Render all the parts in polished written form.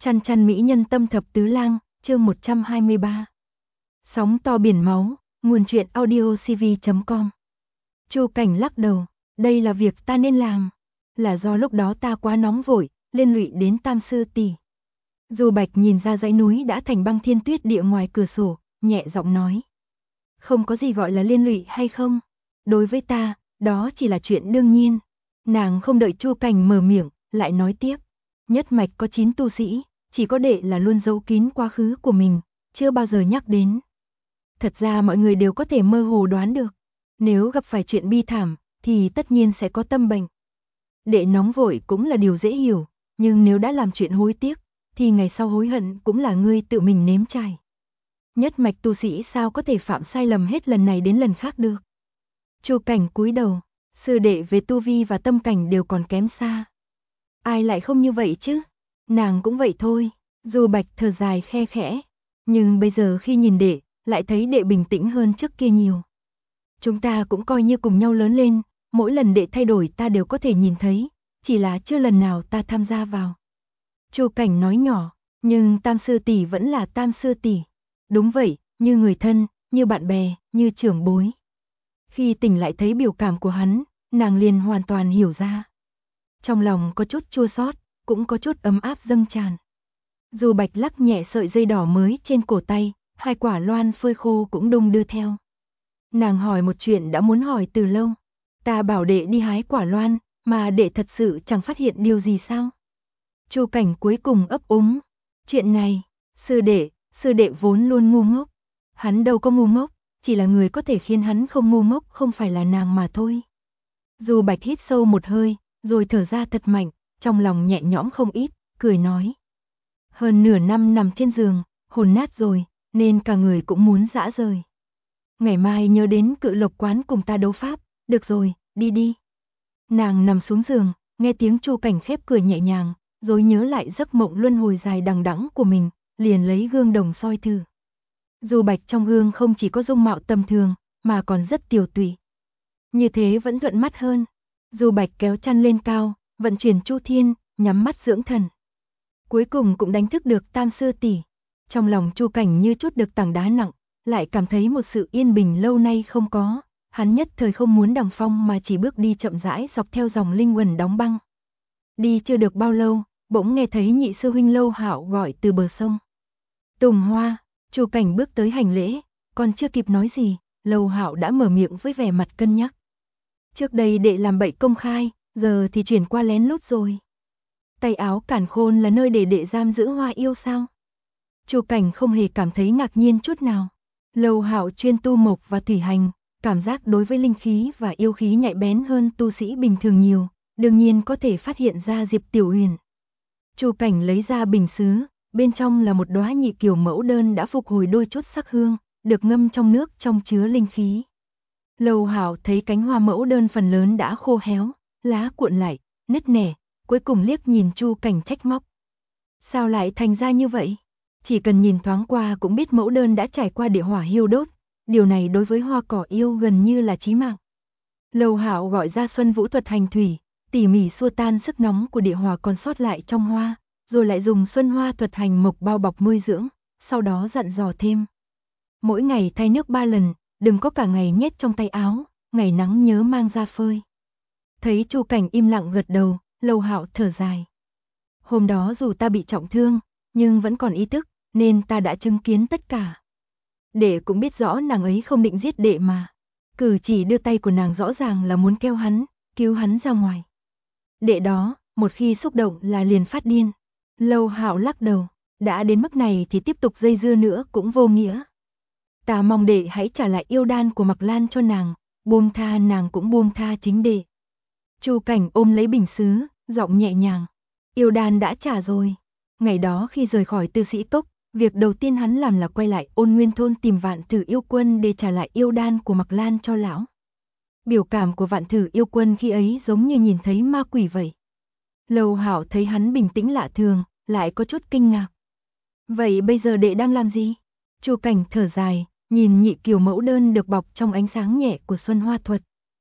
Chăn chăn mỹ nhân tâm thập tứ lang, chương 123. Sóng to biển máu, nguồn truyện audiocv.com. Chu Cảnh lắc đầu, đây là việc ta nên làm, là do lúc đó ta quá nóng vội, liên lụy đến Tam sư tỷ. Du Bạch nhìn ra dãy núi đã thành băng thiên tuyết địa ngoài cửa sổ, nhẹ giọng nói. Không có gì gọi là liên lụy hay không, đối với ta, đó chỉ là chuyện đương nhiên. Nàng không đợi Chu Cảnh mở miệng, lại nói tiếp. Nhất mạch có 9 tu sĩ, chỉ có đệ là luôn giấu kín quá khứ của mình, chưa bao giờ nhắc đến. Thật ra mọi người đều có thể mơ hồ đoán được, nếu gặp phải chuyện bi thảm, thì tất nhiên sẽ có tâm bệnh. Đệ nóng vội cũng là điều dễ hiểu, nhưng nếu đã làm chuyện hối tiếc, thì ngày sau hối hận cũng là ngươi tự mình nếm trải. Nhất mạch tu sĩ sao có thể phạm sai lầm hết lần này đến lần khác được. Chu Cảnh cúi đầu, sư đệ về tu vi và tâm cảnh đều còn kém xa. Ai lại không như vậy chứ? Nàng cũng vậy thôi. Du Bạch thở dài khe khẽ. Nhưng bây giờ khi nhìn đệ, lại thấy đệ bình tĩnh hơn trước kia nhiều. Chúng ta cũng coi như cùng nhau lớn lên, mỗi lần đệ thay đổi ta đều có thể nhìn thấy, chỉ là chưa lần nào ta tham gia vào. Chu Cảnh nói nhỏ, nhưng Tam sư tỷ vẫn là Tam sư tỷ. Đúng vậy, như người thân, như bạn bè, như trưởng bối. Khi tỉnh lại thấy biểu cảm của hắn, nàng liền hoàn toàn hiểu ra. Trong lòng có chút chua xót, cũng có chút ấm áp dâng tràn. Du Bạch lắc nhẹ sợi dây đỏ mới trên cổ tay, 2 quả loan phơi khô cũng đung đưa theo. Nàng hỏi một chuyện đã muốn hỏi từ lâu. Ta bảo đệ đi hái quả loan, mà đệ thật sự chẳng phát hiện điều gì sao? Chu Cảnh cuối cùng ấp úng. Chuyện này, sư đệ vốn luôn ngu ngốc. Hắn đâu có ngu ngốc, chỉ là người có thể khiến hắn không ngu ngốc không phải là nàng mà thôi. Du Bạch hít sâu một hơi, rồi thở ra thật mạnh, trong lòng nhẹ nhõm không ít, cười nói. Hơn nửa năm nằm trên giường, hồn nát rồi, nên cả người cũng muốn rã rời. Ngày mai nhớ đến Cự Lộc quán cùng ta đấu pháp, được rồi, đi đi. Nàng nằm xuống giường, nghe tiếng Chu Cảnh khép cười nhẹ nhàng, rồi nhớ lại giấc mộng luân hồi dài đằng đẵng của mình, liền lấy gương đồng soi thử. Du Bạch trong gương không chỉ có dung mạo tầm thường, mà còn rất tiều tụy. Như thế vẫn thuận mắt hơn. Du Bạch kéo chăn lên cao, vận chuyển Chu Thiên, nhắm mắt dưỡng thần. Cuối cùng cũng đánh thức được Tam sư tỷ. Trong lòng Chu Cảnh như chút được tảng đá nặng, lại cảm thấy một sự yên bình lâu nay không có. Hắn nhất thời không muốn đằng phong mà chỉ bước đi chậm rãi dọc theo dòng linh quần đóng băng. Đi chưa được bao lâu, bỗng nghe thấy nhị sư huynh Lâu Hạo gọi từ bờ sông. Tùng Hoa. Chu Cảnh bước tới hành lễ, còn chưa kịp nói gì, Lâu Hạo đã mở miệng với vẻ mặt cân nhắc. Trước đây đệ làm bậy công khai, giờ thì chuyển qua lén lút rồi. Tay áo Càn Khôn là nơi để đệ giam giữ Hoa Yêu sao? Chu Cảnh không hề cảm thấy ngạc nhiên chút nào. Lâu Hạo chuyên tu mộc và thủy hành, cảm giác đối với linh khí và yêu khí nhạy bén hơn tu sĩ bình thường nhiều, đương nhiên có thể phát hiện ra Diệp Tiểu Huyền. Chu Cảnh lấy ra bình sứ, bên trong là một đóa nhị kiều mẫu đơn đã phục hồi đôi chút sắc hương, được ngâm trong nước trong chứa linh khí. Lâu Hạo thấy cánh hoa mẫu đơn phần lớn đã khô héo, lá cuộn lại, nứt nẻ, cuối cùng liếc nhìn Chu Cảnh trách móc. Sao lại thành ra như vậy? Chỉ cần nhìn thoáng qua cũng biết mẫu đơn đã trải qua địa hỏa hiêu đốt, điều này đối với hoa cỏ yêu gần như là chí mạng. Lâu Hạo gọi ra Xuân Vũ thuật hành thủy, tỉ mỉ xua tan sức nóng của địa hỏa còn sót lại trong hoa, rồi lại dùng Xuân Hoa thuật hành mộc bao bọc nuôi dưỡng, sau đó dặn dò thêm. Mỗi ngày thay nước 3 lần, đừng có cả ngày nhét trong tay áo, ngày nắng nhớ mang ra phơi. Thấy Chu Cảnh im lặng gật đầu, Lâu Hạo thở dài. Hôm đó dù ta bị trọng thương, nhưng vẫn còn ý thức, nên ta đã chứng kiến tất cả. Đệ cũng biết rõ nàng ấy không định giết đệ mà. Cử chỉ đưa tay của nàng rõ ràng là muốn kéo hắn, cứu hắn ra ngoài. Đệ đó, một khi xúc động là liền phát điên. Lâu Hạo lắc đầu, đã đến mức này thì tiếp tục dây dưa nữa cũng vô nghĩa. Ta mong đệ hãy trả lại yêu đan của Mặc Lan cho nàng, buông tha nàng cũng buông tha chính đệ. Chu Cảnh ôm lấy bình sứ, giọng nhẹ nhàng. Yêu đan đã trả rồi. Ngày đó khi rời khỏi Tư Sĩ Cốc, việc đầu tiên hắn làm là quay lại Ôn Nguyên thôn tìm Vạn Thử Yêu Quân để trả lại yêu đan của Mặc Lan cho lão. Biểu cảm của Vạn Thử Yêu Quân khi ấy giống như nhìn thấy ma quỷ vậy. Lâu Hạo thấy hắn bình tĩnh lạ thường, lại có chút kinh ngạc. Vậy bây giờ đệ đang làm gì? Chu Cảnh thở dài, nhìn nhị kiều mẫu đơn được bọc trong ánh sáng nhẹ của Xuân Hoa thuật.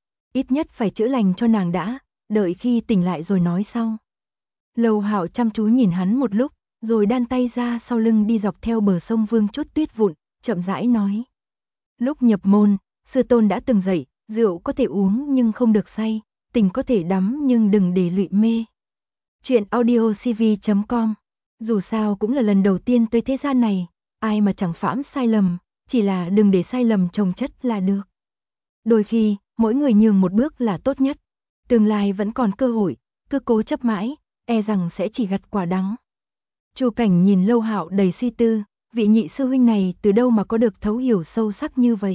Ít nhất phải chữa lành cho nàng đã, đợi khi tỉnh lại rồi nói sau. Lâu Hạo chăm chú nhìn hắn một lúc, rồi đan tay ra sau lưng đi dọc theo bờ sông vương chút tuyết vụn, chậm rãi nói. Lúc nhập môn, sư tôn đã từng dạy, rượu có thể uống nhưng không được say, tình có thể đắm nhưng đừng để lụy mê. Chuyện audiocv.com. Dù sao cũng là lần đầu tiên tới thế gian này, ai mà chẳng phạm sai lầm, chỉ là đừng để sai lầm chồng chất là được. Đôi khi, mỗi người nhường một bước là tốt nhất. Tương lai vẫn còn cơ hội, cứ cố chấp mãi, e rằng sẽ chỉ gặt quả đắng. Chu Cảnh nhìn Lâu Hạo đầy suy tư, vị nhị sư huynh này từ đâu mà có được thấu hiểu sâu sắc như vậy.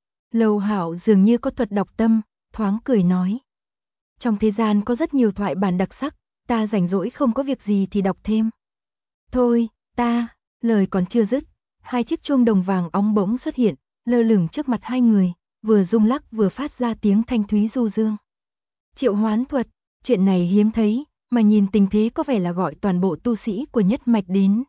Lâu Hạo dường như có thuật đọc tâm, thoáng cười nói. Trong thế gian có rất nhiều thoại bản đặc sắc, ta rảnh rỗi không có việc gì thì đọc thêm. Thôi, lời còn chưa dứt, hai chiếc chuông đồng vàng óng bỗng xuất hiện, lơ lửng trước mặt hai người, vừa rung lắc vừa phát ra tiếng thanh thúy du dương. Triệu hoán thuật, chuyện này hiếm thấy, mà nhìn tình thế có vẻ là gọi toàn bộ tu sĩ của nhất mạch đến.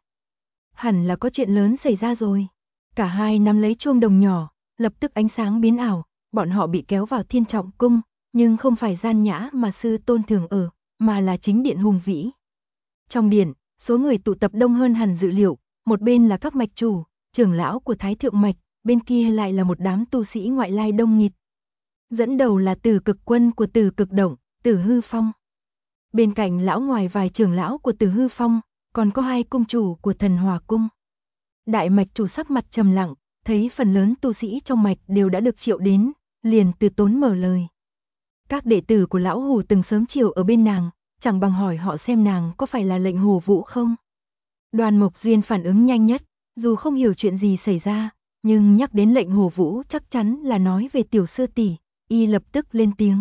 Hẳn là có chuyện lớn xảy ra rồi. Cả hai nắm lấy chuông đồng nhỏ, lập tức ánh sáng biến ảo, bọn họ bị kéo vào Thiên Trọng Cung, nhưng không phải gian nhã mà sư tôn thường ở, mà là chính điện hùng vĩ. Trong điện, số người tụ tập đông hơn hẳn dự liệu, một bên là các mạch chủ, trưởng lão của Thái Thượng Mạch, bên kia lại là một đám tu sĩ ngoại lai đông nghịt. Dẫn đầu là Tử Cực Quân của Tử Cực Động, Tử Hư Phong. Bên cạnh lão ngoài vài trưởng lão của Tử Hư Phong, còn có hai cung chủ của Thần Hòa Cung. Đại mạch chủ sắc mặt trầm lặng, thấy phần lớn tu sĩ trong mạch đều đã được triệu đến, liền từ tốn mở lời. Các đệ tử của lão Hủ từng sớm chiều ở bên nàng, chẳng bằng hỏi họ xem nàng có phải là lệnh Hồ Vũ không. Đoàn Mộc Duyên phản ứng nhanh nhất, dù không hiểu chuyện gì xảy ra, nhưng nhắc đến lệnh Hồ Vũ chắc chắn là nói về tiểu sư tỷ, y lập tức lên tiếng.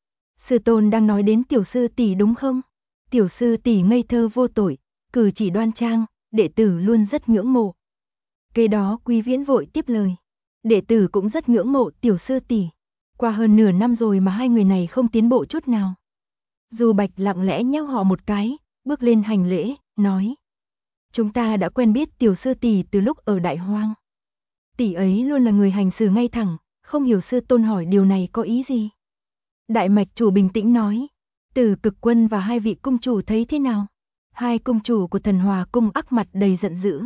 Sư tôn đang nói đến tiểu sư tỷ đúng không? Tiểu sư tỷ ngây thơ vô tội, cử chỉ đoan trang, đệ tử luôn rất ngưỡng mộ. Kế đó Quý Viễn vội tiếp lời. Đệ tử cũng rất ngưỡng mộ tiểu sư tỷ. Qua hơn nửa năm rồi mà hai người này không tiến bộ chút nào. Dù Bạch lặng lẽ nhéo họ một cái, bước lên hành lễ, nói. Chúng ta đã quen biết tiểu sư tỷ từ lúc ở Đại Hoang. Tỷ ấy luôn là người hành xử ngay thẳng, không hiểu sư tôn hỏi điều này có ý gì. Đại mạch chủ bình tĩnh nói. Tử Cực Quân và hai vị cung chủ thấy thế nào? Hai cung chủ của Thần Hòa Cung ắc mặt đầy giận dữ.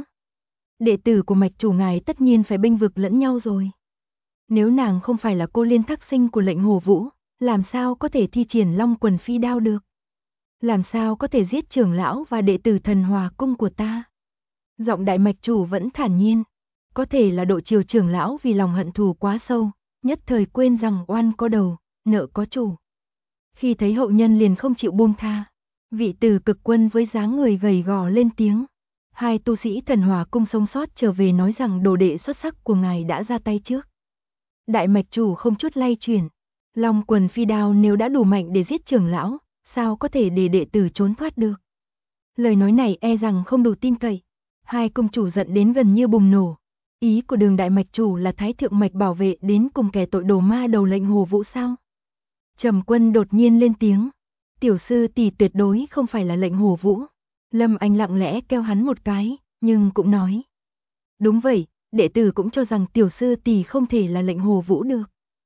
Đệ tử của mạch chủ ngài tất nhiên phải bênh vực lẫn nhau rồi. Nếu nàng không phải là cô liên thác sinh của lệnh Hồ Vũ, làm sao có thể thi triển Long Quần Phi Đao được? Làm sao có thể giết trưởng lão và đệ tử Thần Hòa Cung của ta? Giọng đại mạch chủ vẫn thản nhiên. Có thể là độ triều trưởng lão vì lòng hận thù quá sâu, nhất thời quên rằng oan có đầu, nợ có chủ. Khi thấy hậu nhân liền không chịu buông tha. Vị Tử Cực Quân với dáng người gầy gò lên tiếng. Hai tu sĩ Thần Hòa Cung sống sót trở về nói rằng đồ đệ xuất sắc của ngài đã ra tay trước. Đại mạch chủ không chút lay chuyển. Long Quần Phi Đao nếu đã đủ mạnh để giết trưởng lão, sao có thể để đệ tử trốn thoát được? Lời nói này e rằng không đủ tin cậy. Hai cung chủ giận đến gần như bùng nổ. Ý của Đường đại mạch chủ là Thái Thượng Mạch bảo vệ đến cùng kẻ tội đồ ma đầu lệnh Hồ Vũ sao? Trầm Quân đột nhiên lên tiếng. Tiểu sư tỷ tuyệt đối không phải là lệnh Hồ Vũ. Lâm Anh lặng lẽ kêu hắn một cái, nhưng cũng nói. Đúng vậy, đệ tử cũng cho rằng tiểu sư tỷ không thể là lệnh Hồ Vũ được.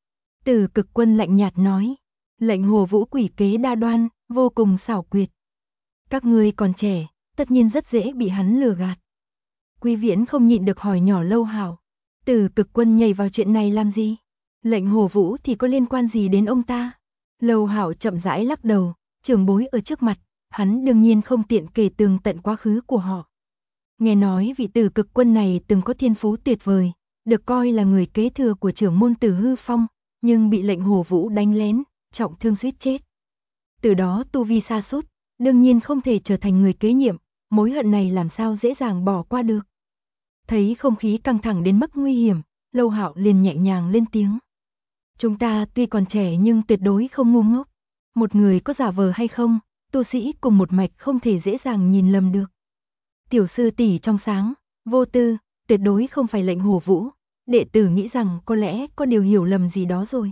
Tử Cực Quân lạnh nhạt nói. Lệnh Hồ Vũ quỷ kế đa đoan, vô cùng xảo quyệt. Các ngươi còn trẻ, tất nhiên rất dễ bị hắn lừa gạt. Quý Viễn không nhịn được hỏi nhỏ Lâu Hạo. Tử Cực Quân nhảy vào chuyện này làm gì? Lệnh Hồ Vũ thì có liên quan gì đến ông ta? Lâu Hạo chậm rãi lắc đầu, trưởng bối ở trước mặt, hắn đương nhiên không tiện kể tường tận quá khứ của họ. Nghe nói vị Tử Cực Quân này từng có thiên phú tuyệt vời, được coi là người kế thừa của trưởng môn Tử Hư Phong, nhưng bị lệnh Hồ Vũ đánh lén, trọng thương suýt chết. Từ đó tu vi sa sút, đương nhiên không thể trở thành người kế nhiệm, mối hận này làm sao dễ dàng bỏ qua được. Thấy không khí căng thẳng đến mức nguy hiểm, Lâu Hạo liền nhẹ nhàng lên tiếng. Chúng ta tuy còn trẻ nhưng tuyệt đối không ngu ngốc. Một người có giả vờ hay không, tu sĩ cùng một mạch không thể dễ dàng nhìn lầm được. Tiểu sư tỷ trong sáng, vô tư, tuyệt đối không phải lệnh Hồ Vũ. Đệ tử nghĩ rằng có lẽ có điều hiểu lầm gì đó rồi.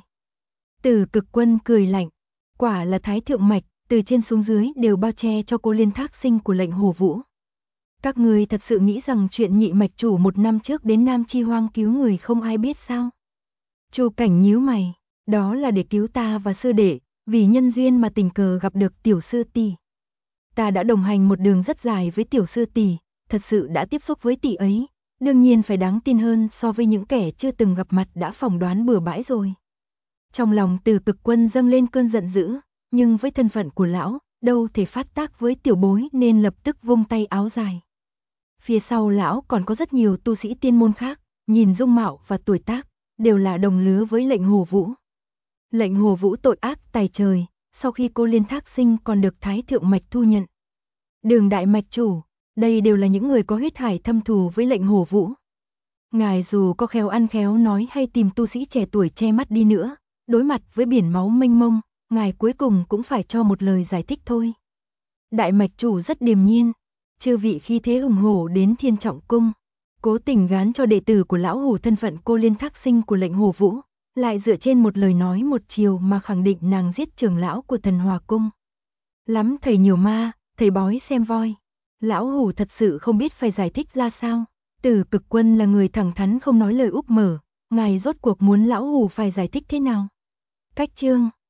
Tử Cực Quân cười lạnh. Quả là Thái Thượng Mạch, từ trên xuống dưới đều bao che cho cô liên thác sinh của lệnh Hồ Vũ. Các ngươi thật sự nghĩ rằng chuyện nhị mạch chủ một năm trước đến Nam Chi Hoang cứu người không ai biết sao? Chu Cảnh nhíu mày, đó là để cứu ta và sư đệ, vì nhân duyên mà tình cờ gặp được tiểu sư tỷ. Ta đã đồng hành một đường rất dài với tiểu sư tỷ, thật sự đã tiếp xúc với tỷ ấy, đương nhiên phải đáng tin hơn so với những kẻ chưa từng gặp mặt đã phỏng đoán bừa bãi rồi. Trong lòng Từ Cực Quân dâng lên cơn giận dữ, nhưng với thân phận của lão, đâu thể phát tác với tiểu bối nên lập tức vung tay áo dài. Phía sau lão còn có rất nhiều tu sĩ tiên môn khác, nhìn dung mạo và tuổi tác, đều là đồng lứa với lệnh Hồ Vũ. Lệnh Hồ Vũ tội ác tày trời, sau khi cô Liên Thác Sinh còn được Thái Thượng Mạch thu nhận. Đường Đại Mạch Chủ, đây đều là những người có huyết hải thâm thù với lệnh Hồ Vũ. Ngài dù có khéo ăn khéo nói hay tìm tu sĩ trẻ tuổi che mắt đi nữa, đối mặt với biển máu mênh mông, ngài cuối cùng cũng phải cho một lời giải thích thôi. Đại Mạch Chủ rất điềm nhiên, chư vị khi thế hùng hổ đến Thiên Trọng Cung, cố tình gán cho đệ tử của lão hủ thân phận cô Liên Thác Sinh của lệnh Hồ Vũ, lại dựa trên một lời nói một chiều mà khẳng định nàng giết trưởng lão của Thần Hòa Cung. Lắm thầy nhiều ma, thầy bói xem voi. Lão hủ thật sự không biết phải giải thích ra sao. Từ Cực Quân là người thẳng thắn không nói lời úp mở, ngài rốt cuộc muốn lão hủ phải giải thích thế nào? Cách chương